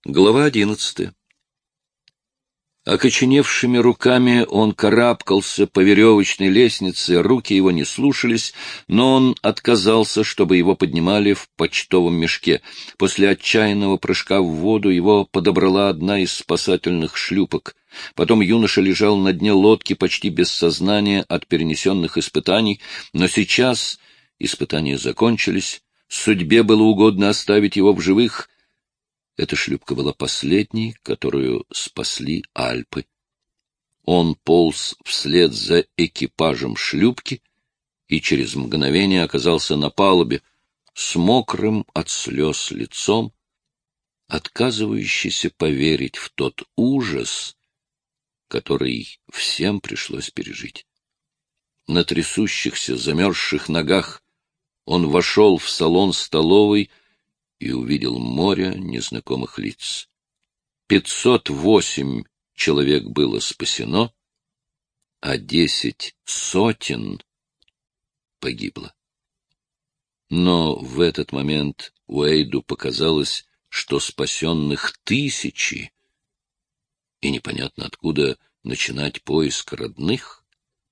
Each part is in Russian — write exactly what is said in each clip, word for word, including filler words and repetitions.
Глава одиннадцатая. Окоченевшими руками он карабкался по веревочной лестнице, руки его не слушались, но он отказался, чтобы его поднимали в почтовом мешке. После отчаянного прыжка в воду его подобрала одна из спасательных шлюпок. Потом юноша лежал на дне лодки почти без сознания от перенесенных испытаний, но сейчас испытания закончились, судьбе было угодно оставить его в живых. Эта шлюпка была последней, которую спасли Альпы. Он полз вслед за экипажем шлюпки и через мгновение оказался на палубе с мокрым от слез лицом, отказывающийся поверить в тот ужас, который всем пришлось пережить. На трясущихся, замерзших ногах он вошел в салон столовой и увидел море незнакомых лиц. Пятьсот восемь человек было спасено, а десять сотен погибло. Но в этот момент Уэйду показалось, что спасенных тысячи, и непонятно откуда начинать поиск родных.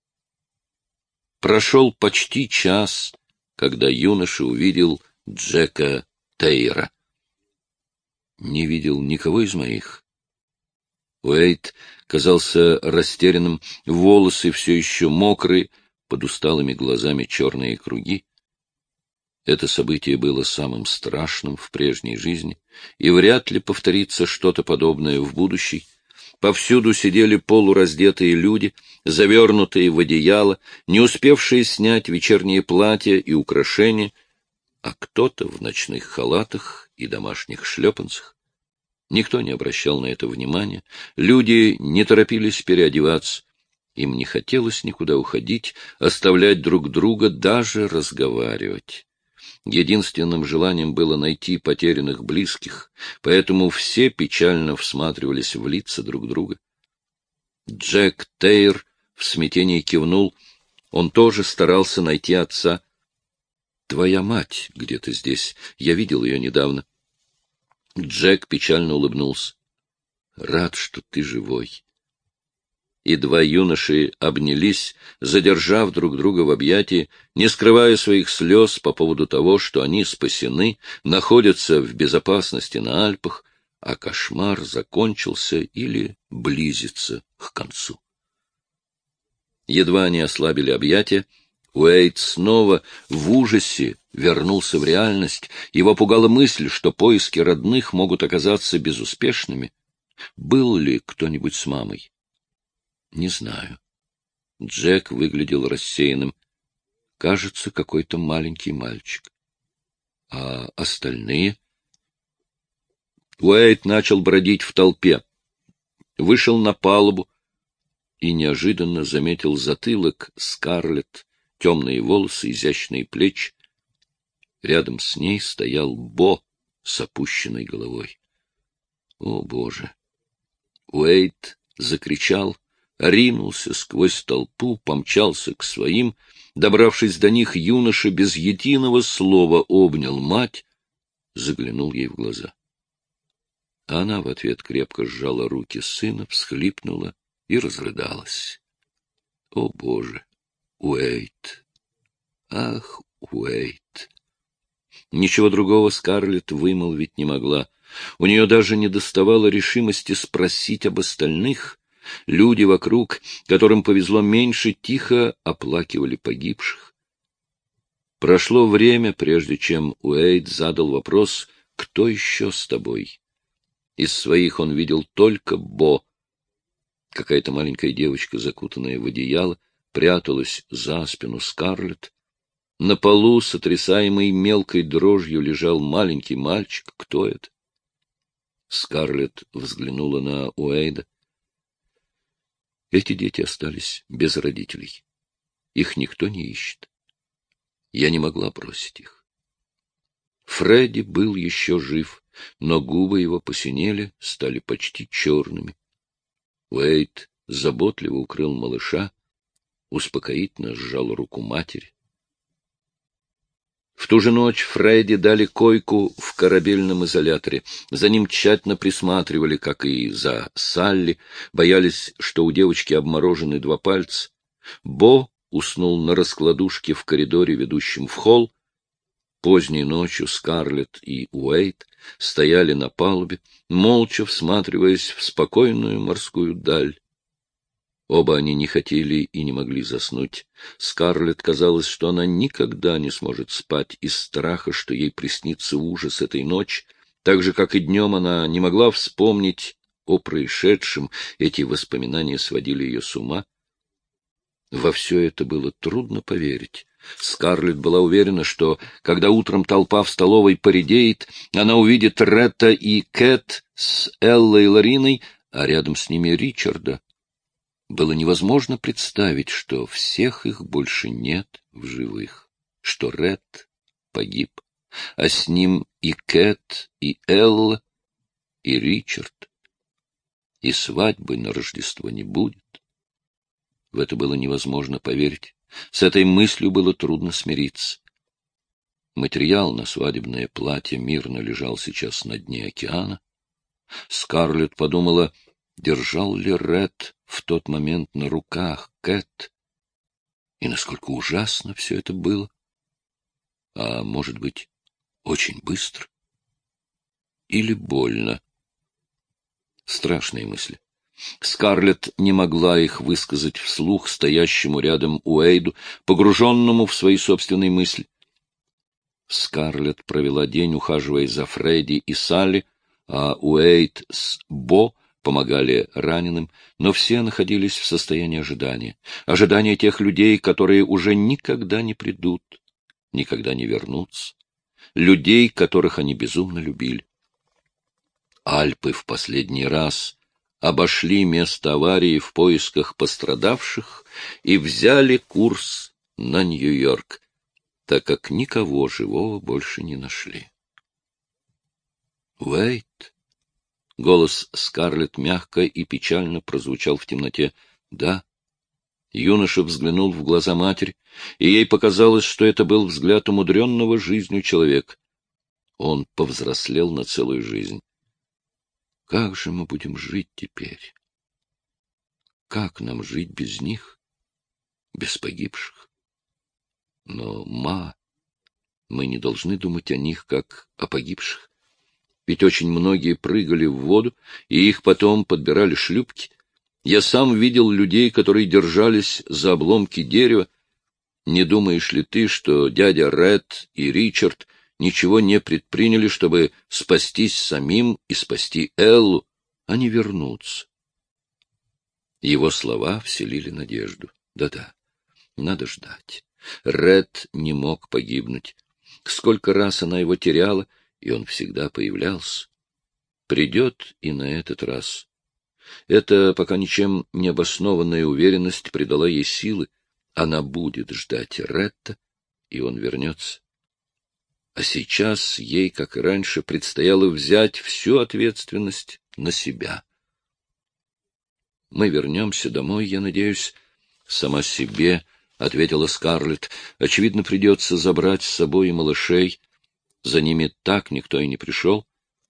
Прошел почти час, когда юноша увидел Джека Тейра. Не видел никого из моих. Уэйд казался растерянным, волосы все еще мокрые, под усталыми глазами черные круги. Это событие было самым страшным в прежней жизни, и вряд ли повторится что-то подобное в будущей. Повсюду сидели полураздетые люди, завернутые в одеяло, не успевшие снять вечерние платья и украшения, а кто-то в ночных халатах и домашних шлепанцах. Никто не обращал на это внимания, люди не торопились переодеваться, им не хотелось никуда уходить, оставлять друг друга, даже разговаривать. Единственным желанием было найти потерянных близких, поэтому все печально всматривались в лица друг друга. Джек Тейр в смятении кивнул, он тоже старался найти отца. Твоя мать где-то здесь. Я видел ее недавно. Джек печально улыбнулся. Рад, что ты живой. И два юноши обнялись, задержав друг друга в объятии, не скрывая своих слез по поводу того, что они спасены, находятся в безопасности на Альпах, а кошмар закончился или близится к концу. Едва они ослабили объятия, Уэйд снова в ужасе вернулся в реальность. Его пугала мысль, что поиски родных могут оказаться безуспешными. Был ли кто-нибудь с мамой? Не знаю. Джек выглядел рассеянным. Кажется, какой-то маленький мальчик. А остальные? Уэйд начал бродить в толпе. Вышел на палубу и неожиданно заметил затылок Скарлетт, темные волосы, изящные плечи. Рядом с ней стоял Бо с опущенной головой. О, Боже! Уэйд закричал, ринулся сквозь толпу, помчался к своим. Добравшись до них, юноша без единого слова обнял мать, заглянул ей в глаза. Она в ответ крепко сжала руки сына, всхлипнула и разрыдалась. О, Боже! Уэйд! Ах, Уэйд! Ничего другого Скарлетт вымолвить не могла. У нее даже не доставало решимости спросить об остальных. Люди вокруг, которым повезло меньше, тихо оплакивали погибших. Прошло время, прежде чем Уэйд задал вопрос, кто еще с тобой? Из своих он видел только Бо. Какая-то маленькая девочка, закутанная в одеяло, пряталась за спину Скарлетт. На полу, сотрясаемый мелкой дрожью, лежал маленький мальчик. Кто это? Скарлетт взглянула на Уэйда. Эти дети остались без родителей. Их никто не ищет. Я не могла бросить их. Фредди был еще жив, но губы его посинели, стали почти черными. Уэйд заботливо укрыл малыша, успокоительно сжал руку матери. В ту же ночь Фредди дали койку в корабельном изоляторе. За ним тщательно присматривали, как и за Салли, боялись, что у девочки обморожены два пальца. Бо уснул на раскладушке в коридоре, ведущем в холл. Поздней ночью Скарлетт и Уэйд стояли на палубе, молча всматриваясь в спокойную морскую даль. Оба они не хотели и не могли заснуть. Скарлетт казалось, что она никогда не сможет спать из страха, что ей приснится ужас этой ночи, так же, как и днем она не могла вспомнить о происшедшем, эти воспоминания сводили ее с ума. Во все это было трудно поверить. Скарлетт была уверена, что, когда утром толпа в столовой поредеет, она увидит Ретта и Кэт с Эллой и Лориной, а рядом с ними Ричарда. Было невозможно представить, что всех их больше нет в живых, что Ред погиб, а с ним и Кэт, и Элла, и Ричард, и свадьбы на Рождество не будет. В это было невозможно поверить. С этой мыслью было трудно смириться. Материал на свадебное платье мирно лежал сейчас на дне океана. Скарлетт подумала, держал ли Ред в тот момент на руках Кэт, и насколько ужасно все это было. А может быть, очень быстро? Или больно? Страшные мысли. Скарлетт не могла их высказать вслух стоящему рядом Уэйду, погруженному в свои собственные мысли. Скарлетт провела день, ухаживая за Фредди и Салли, а Уэйд с Бо помогали раненым, но все находились в состоянии ожидания. Ожидания тех людей, которые уже никогда не придут, никогда не вернутся. Людей, которых они безумно любили. Альпы в последний раз обошли место аварии в поисках пострадавших и взяли курс на Нью-Йорк, так как никого живого больше не нашли. «Уэйд!» — голос Скарлетт мягко и печально прозвучал в темноте. «Да». Юноша взглянул в глаза матери, и ей показалось, что это был взгляд умудренного жизнью человека. Он повзрослел на целую жизнь. Как же мы будем жить теперь? Как нам жить без них, без погибших? Но, ма, мы не должны думать о них, как о погибших. Ведь очень многие прыгали в воду, и их потом подбирали шлюпки. Я сам видел людей, которые держались за обломки дерева. Не думаешь ли ты, что дядя Ред и Ричард ничего не предприняли, чтобы спастись самим и спасти Эллу? Они вернутся. Его слова вселили надежду. Да-да, надо ждать. Ред не мог погибнуть. Сколько раз она его теряла, и он всегда появлялся. Придет и на этот раз. Эта пока ничем не обоснованная уверенность придала ей силы. Она будет ждать Ретта, и он вернется. А сейчас ей, как и раньше, предстояло взять всю ответственность на себя. «Мы вернемся домой, я надеюсь, сама себе», — ответила Скарлетт. «Очевидно, придется забрать с собой и малышей. За ними так никто и не пришел».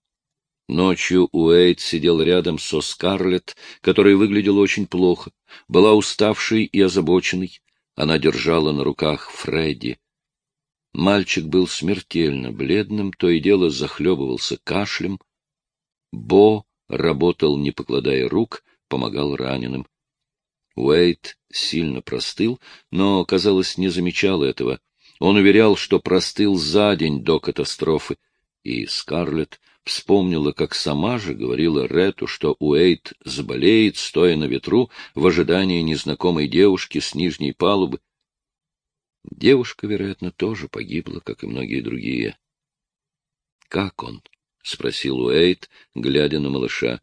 Ночью Уэйд сидел рядом со Скарлетт, которая выглядела очень плохо, была уставшей и озабоченной. Она держала на руках Фредди. Мальчик был смертельно бледным, то и дело захлебывался кашлем. Бо работал, не покладая рук, помогал раненым. Уэйд сильно простыл, но, казалось, не замечал этого. Он уверял, что простыл за день до катастрофы, и Скарлетт вспомнила, как сама же говорила Ретту, что Уэйд заболеет, стоя на ветру, в ожидании незнакомой девушки с нижней палубы. Девушка, вероятно, тоже погибла, как и многие другие. — Как он? — спросил Уэйд, глядя на малыша.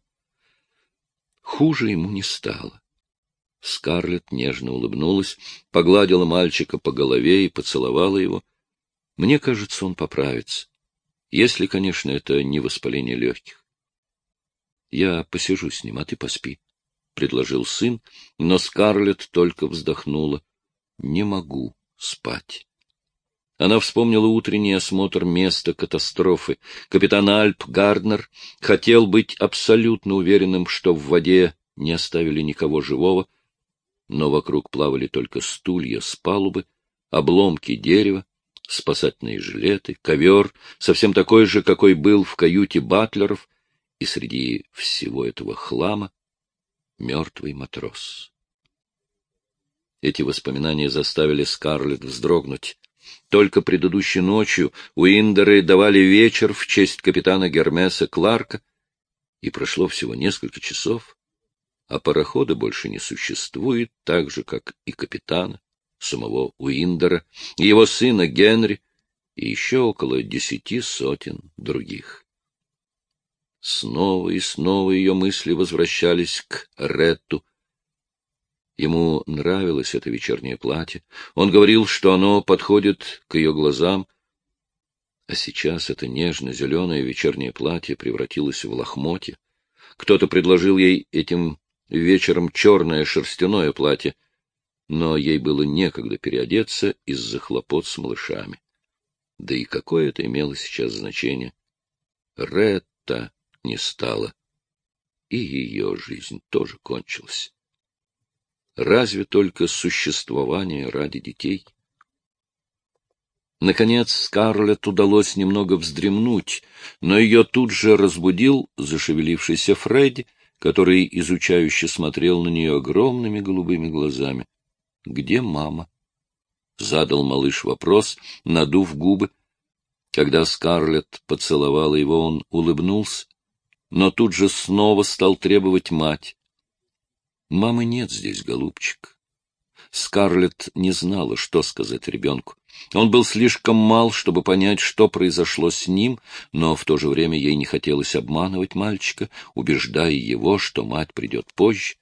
Хуже ему не стало. Скарлетт нежно улыбнулась, погладила мальчика по голове и поцеловала его. Мне кажется, он поправится. Если, конечно, это не воспаление легких. — Я посижу с ним, а ты поспи, — предложил сын, но Скарлетт только вздохнула. — Не могу спать. Она вспомнила утренний осмотр места катастрофы. Капитан Альп Гарднер хотел быть абсолютно уверенным, что в воде не оставили никого живого, но вокруг плавали только стулья с палубы, обломки дерева, спасательные жилеты, ковер, совсем такой же, какой был в каюте батлеров, и среди всего этого хлама мертвый матрос. Эти воспоминания заставили Скарлетт вздрогнуть. Только предыдущей ночью Уиндеры давали вечер в честь капитана Гермеса Кларка, и прошло всего несколько часов, а парохода больше не существует, так же, как и капитана, самого Уиндера, его сына Генри и еще около десяти сотен других. Снова и снова ее мысли возвращались к Ретту. Ему нравилось это вечернее платье. Он говорил, что оно подходит к ее глазам. А сейчас это нежно-зеленое вечернее платье превратилось в лохмотье. Кто-то предложил ей этим вечером черное шерстяное платье, но ей было некогда переодеться из-за хлопот с малышами. Да и какое это имело сейчас значение? Ретта не стало, и ее жизнь тоже кончилась. Разве только существование ради детей? Наконец Скарлетт удалось немного вздремнуть, но ее тут же разбудил зашевелившийся Фредди, который изучающе смотрел на нее огромными голубыми глазами. — Где мама? — задал малыш вопрос, надув губы. Когда Скарлетт поцеловала его, он улыбнулся, но тут же снова стал требовать мать. — Мамы нет здесь, голубчик. Скарлетт не знала, что сказать ребенку. Он был слишком мал, чтобы понять, что произошло с ним, но в то же время ей не хотелось обманывать мальчика, убеждая его, что мать придет позже.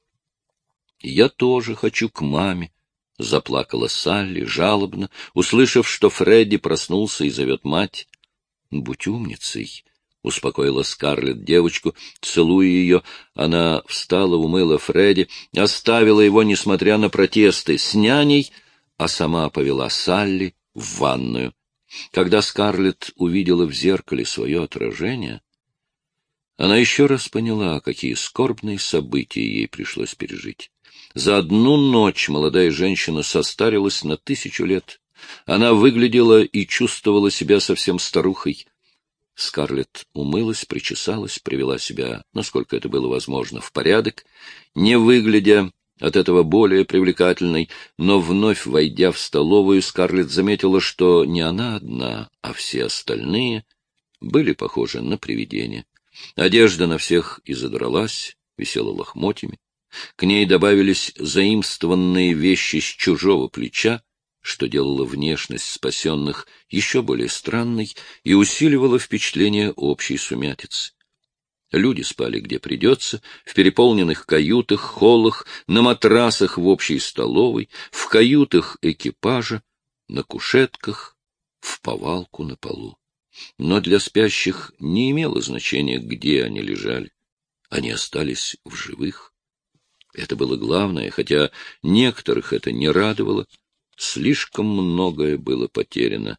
— Я тоже хочу к маме, — заплакала Салли жалобно, услышав, что Фредди проснулся и зовет мать. — Будь умницей, — успокоила Скарлетт девочку, целуя ее. Она встала, умыла Фредди, оставила его, несмотря на протесты, с няней, а сама повела Салли в ванную. Когда Скарлетт увидела в зеркале свое отражение, она еще раз поняла, какие скорбные события ей пришлось пережить. За одну ночь молодая женщина состарилась на тысячу лет. Она выглядела и чувствовала себя совсем старухой. Скарлетт умылась, причесалась, привела себя, насколько это было возможно, в порядок, не выглядя от этого более привлекательной, но вновь войдя в столовую, Скарлетт заметила, что не она одна, а все остальные были похожи на привидения. Одежда на всех изодралась, висела лохмотьями. К ней добавились заимствованные вещи с чужого плеча, что делало внешность спасенных еще более странной и усиливало впечатление общей сумятицы. Люди спали где придется, в переполненных каютах, холлах, на матрасах в общей столовой, в каютах экипажа, на кушетках, в повалку на полу. Но для спящих не имело значения, где они лежали. Они остались в живых. Это было главное, хотя некоторых это не радовало. Слишком многое было потеряно.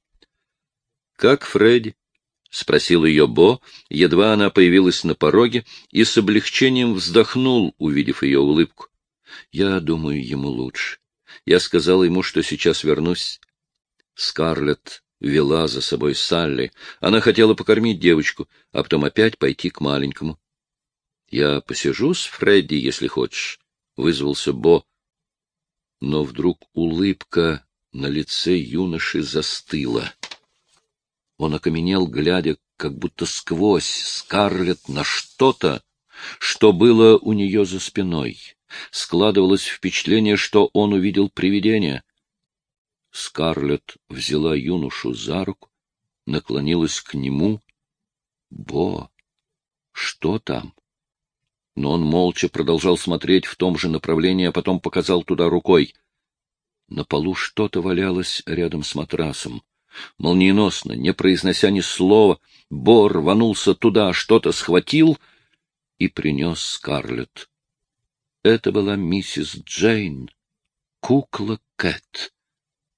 — Как Фредди? — спросил ее Бо, едва она появилась на пороге, и с облегчением вздохнул, увидев ее улыбку. — Я думаю, ему лучше. Я сказала ему, что сейчас вернусь. Скарлетт вела за собой Салли. Она хотела покормить девочку, а потом опять пойти к маленькому. — Я посижу с Фредди, если хочешь, — вызвался Бо. Но вдруг улыбка на лице юноши застыла. Он окаменел, глядя, как будто сквозь Скарлетт на что-то, что было у нее за спиной. Складывалось впечатление, что он увидел привидение. Скарлетт взяла юношу за руку, наклонилась к нему. — Бо, что там? Но он молча продолжал смотреть в том же направлении, а потом показал туда рукой. На полу что-то валялось рядом с матрасом. Молниеносно, не произнося ни слова, Бо рванулся туда, что-то схватил и принес Скарлетт. Это была миссис Джейн, кукла Кэт.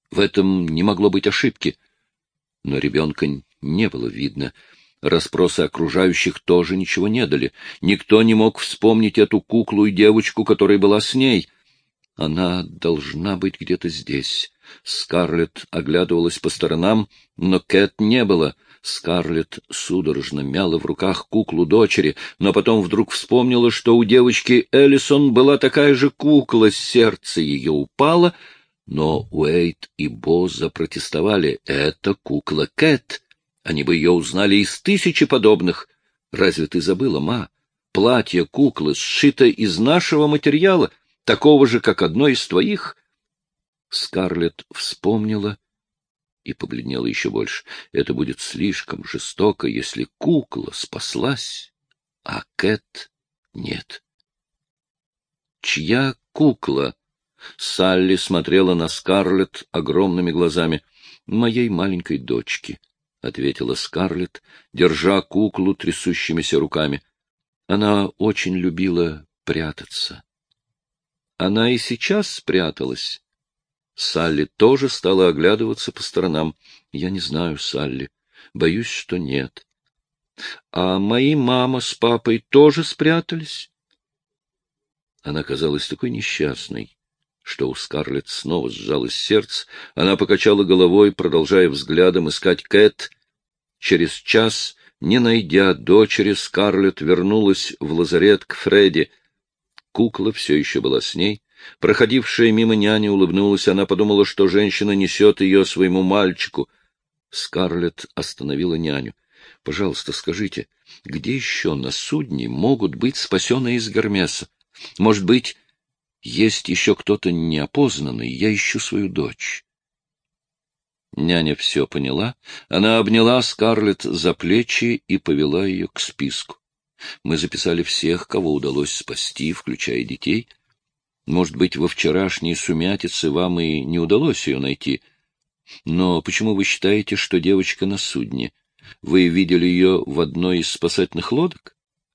В этом не могло быть ошибки. Но ребенка не было видно. Расспросы окружающих тоже ничего не дали. Никто не мог вспомнить эту куклу и девочку, которая была с ней. Она должна быть где-то здесь. Скарлетт оглядывалась по сторонам, но Кэт не было. Скарлетт судорожно мяла в руках куклу дочери, но потом вдруг вспомнила, что у девочки Эллисон была такая же кукла, сердце ее упало, но Уэйд и Бо запротестовали. Это кукла Кэт. Они бы ее узнали из тысячи подобных. Разве ты забыла, ма? Платье куклы сшито из нашего материала, такого же, как одно из твоих. Скарлетт вспомнила и побледнела еще больше. Это будет слишком жестоко, если кукла спаслась, а Кэт нет. Чья кукла? Салли смотрела на Скарлетт огромными глазами. Моей маленькой дочки, — ответила Скарлетт, держа куклу трясущимися руками. Она очень любила прятаться. Она и сейчас спряталась. Салли тоже стала оглядываться по сторонам. Я не знаю, Салли. Боюсь, что нет. А мои мама с папой тоже спрятались? Она казалась такой несчастной, что у Скарлетт снова сжалось сердце. Она покачала головой, продолжая взглядом искать Кэт. Через час, не найдя дочери, Скарлетт вернулась в лазарет к Фредди. Кукла все еще была с ней. Проходившая мимо няня улыбнулась. Она подумала, что женщина несет ее своему мальчику. Скарлетт остановила няню. — Пожалуйста, скажите, где еще на судне могут быть спасенные из Гермеса? Может быть, есть еще кто-то неопознанный? Я ищу свою дочь. Няня все поняла. Она обняла Скарлетт за плечи и повела ее к списку. Мы записали всех, кого удалось спасти, включая детей. Может быть, во вчерашней сумятице вам и не удалось ее найти. Но почему вы считаете, что девочка на судне? Вы видели ее в одной из спасательных лодок?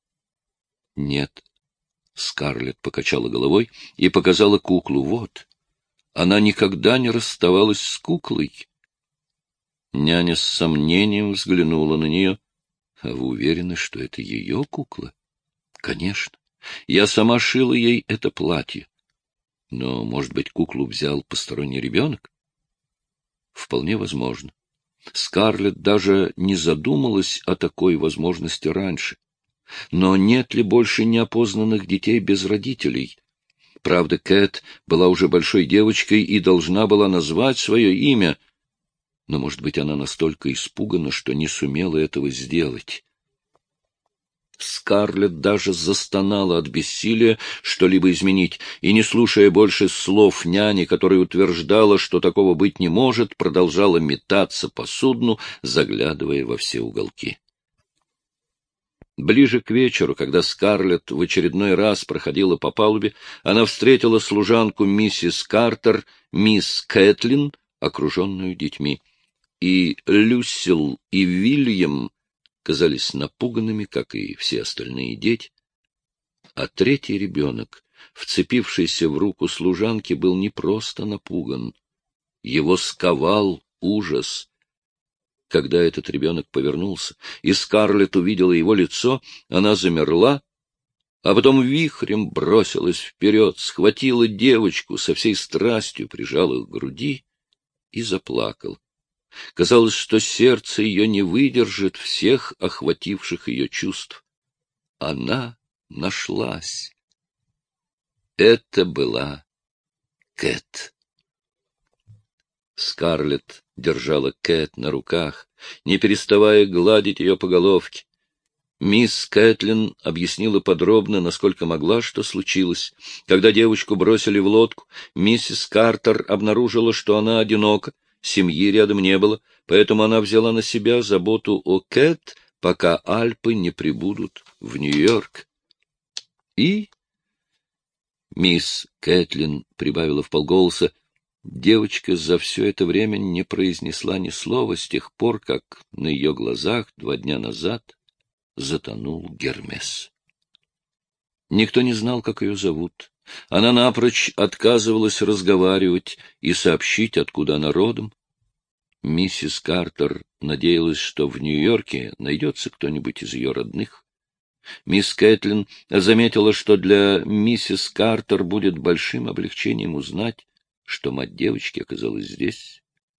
Нет. Скарлетт покачала головой и показала куклу. Вот. Она никогда не расставалась с куклой. Няня с сомнением взглянула на нее. — А вы уверены, что это ее кукла? — Конечно. Я сама шила ей это платье. Но, может быть, куклу взял посторонний ребенок? Вполне возможно. Скарлетт даже не задумалась о такой возможности раньше. Но нет ли больше неопознанных детей без родителей? Правда, Кэт была уже большой девочкой и должна была назвать свое имя. Но, может быть, она настолько испугана, что не сумела этого сделать. Скарлетт даже застонала от бессилия что-либо изменить, и, не слушая больше слов няни, которая утверждала, что такого быть не может, продолжала метаться по судну, заглядывая во все уголки. Ближе к вечеру, когда Скарлетт в очередной раз проходила по палубе, она встретила служанку миссис Картер, мисс Кэтлин, окруженную детьми. И Люсил, и Вильям казались напуганными, как и все остальные дети. А третий ребенок, вцепившийся в руку служанки, был не просто напуган. Его сковал ужас. Когда этот ребенок повернулся, и Скарлетт увидела его лицо, она замерла, а потом вихрем бросилась вперед, схватила девочку, со всей страстью прижала к груди и заплакала. Казалось, что сердце ее не выдержит всех охвативших ее чувств. Она нашлась. Это была Кэт. Скарлетт держала Кэт на руках, не переставая гладить ее по головке. Мисс Кэтлин объяснила подробно, насколько могла, что случилось. Когда девочку бросили в лодку, миссис Картер обнаружила, что она одинока. Семьи рядом не было, поэтому она взяла на себя заботу о Кэт, пока Альпы не прибудут в Нью-Йорк. И мисс Кэтлин прибавила вполголоса, девочка за все это время не произнесла ни слова с тех пор, как на ее глазах два дня назад затонул Гермес. Никто не знал, как ее зовут. Она напрочь отказывалась разговаривать и сообщить, откуда она родом. Миссис Картер надеялась, что в Нью-Йорке найдется кто-нибудь из ее родных. Мисс Кэтлин заметила, что для миссис Картер будет большим облегчением узнать, что мать девочки оказалась здесь.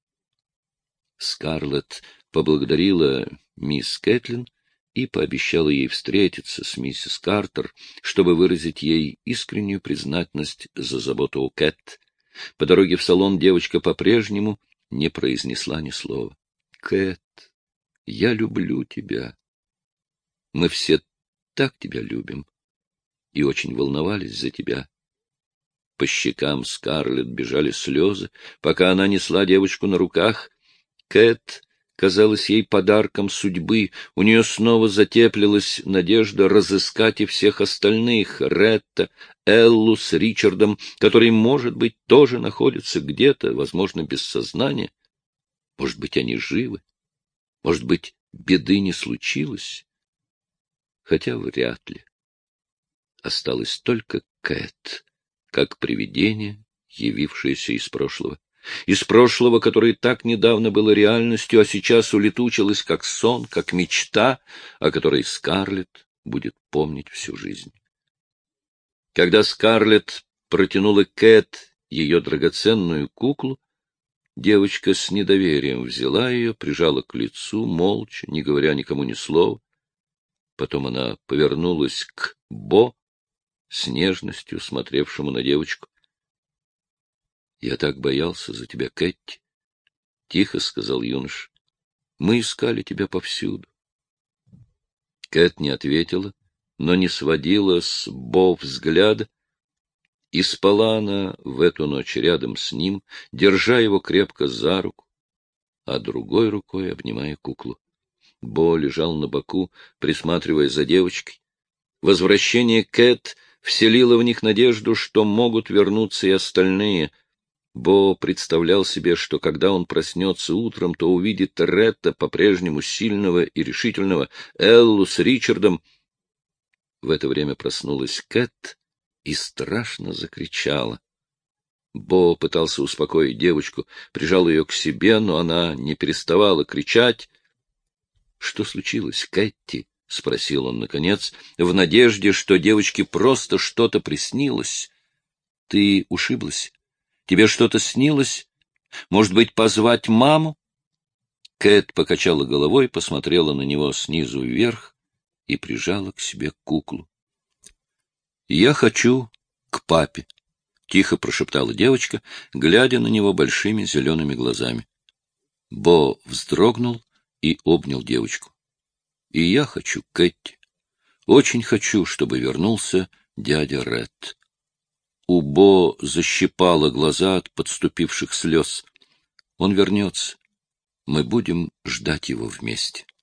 Скарлетт поблагодарила мисс Кэтлин и пообещала ей встретиться с миссис Картер, чтобы выразить ей искреннюю признательность за заботу о Кэт. По дороге в салон девочка по-прежнему не произнесла ни слова. — Кэт, я люблю тебя. Мы все так тебя любим и очень волновались за тебя. По щекам Скарлетт бежали слезы, пока она несла девочку на руках. Кэт казалась ей подарком судьбы, у нее снова затеплилась надежда разыскать и всех остальных — Ретта, Эллу с Ричардом, который, может быть, тоже находится где-то, возможно, без сознания. Может быть, они живы? Может быть, беды не случилось? Хотя вряд ли. Осталась только Кэт, как привидение, явившееся из прошлого. Из прошлого, которое так недавно было реальностью, а сейчас улетучилось как сон, как мечта, о которой Скарлетт будет помнить всю жизнь. Когда Скарлетт протянула Кэт ее драгоценную куклу, девочка с недоверием взяла ее, прижала к лицу, молча, не говоря никому ни слова. Потом она повернулась к Бо, с нежностью смотревшему на девочку. — Я так боялся за тебя, Кэтти, — тихо сказал юноша. — Мы искали тебя повсюду. Кэт не ответила, но не сводила с Бо взгляда, и спала она в эту ночь рядом с ним, держа его крепко за руку, а другой рукой обнимая куклу. Бо лежал на боку, присматривая за девочкой. Возвращение Кэт вселило в них надежду, что могут вернуться и остальные. Бо представлял себе, что когда он проснется утром, то увидит Ретта, по-прежнему сильного и решительного, Эллу с Ричардом. В это время проснулась Кэт и страшно закричала. Бо пытался успокоить девочку, прижал ее к себе, но она не переставала кричать. — Что случилось, Кэтти? — спросил он наконец, в надежде, что девочке просто что-то приснилось. — Ты ушиблась? Тебе что-то снилось? Может быть, позвать маму? Кэт покачала головой, посмотрела на него снизу вверх и прижала к себе куклу. — Я хочу к папе, — тихо прошептала девочка, глядя на него большими зелеными глазами. Бо вздрогнул и обнял девочку. — И я хочу, Кэтти. Очень хочу, чтобы вернулся дядя Ред. У Бо защипало глаза от подступивших слез. Он вернется. Мы будем ждать его вместе.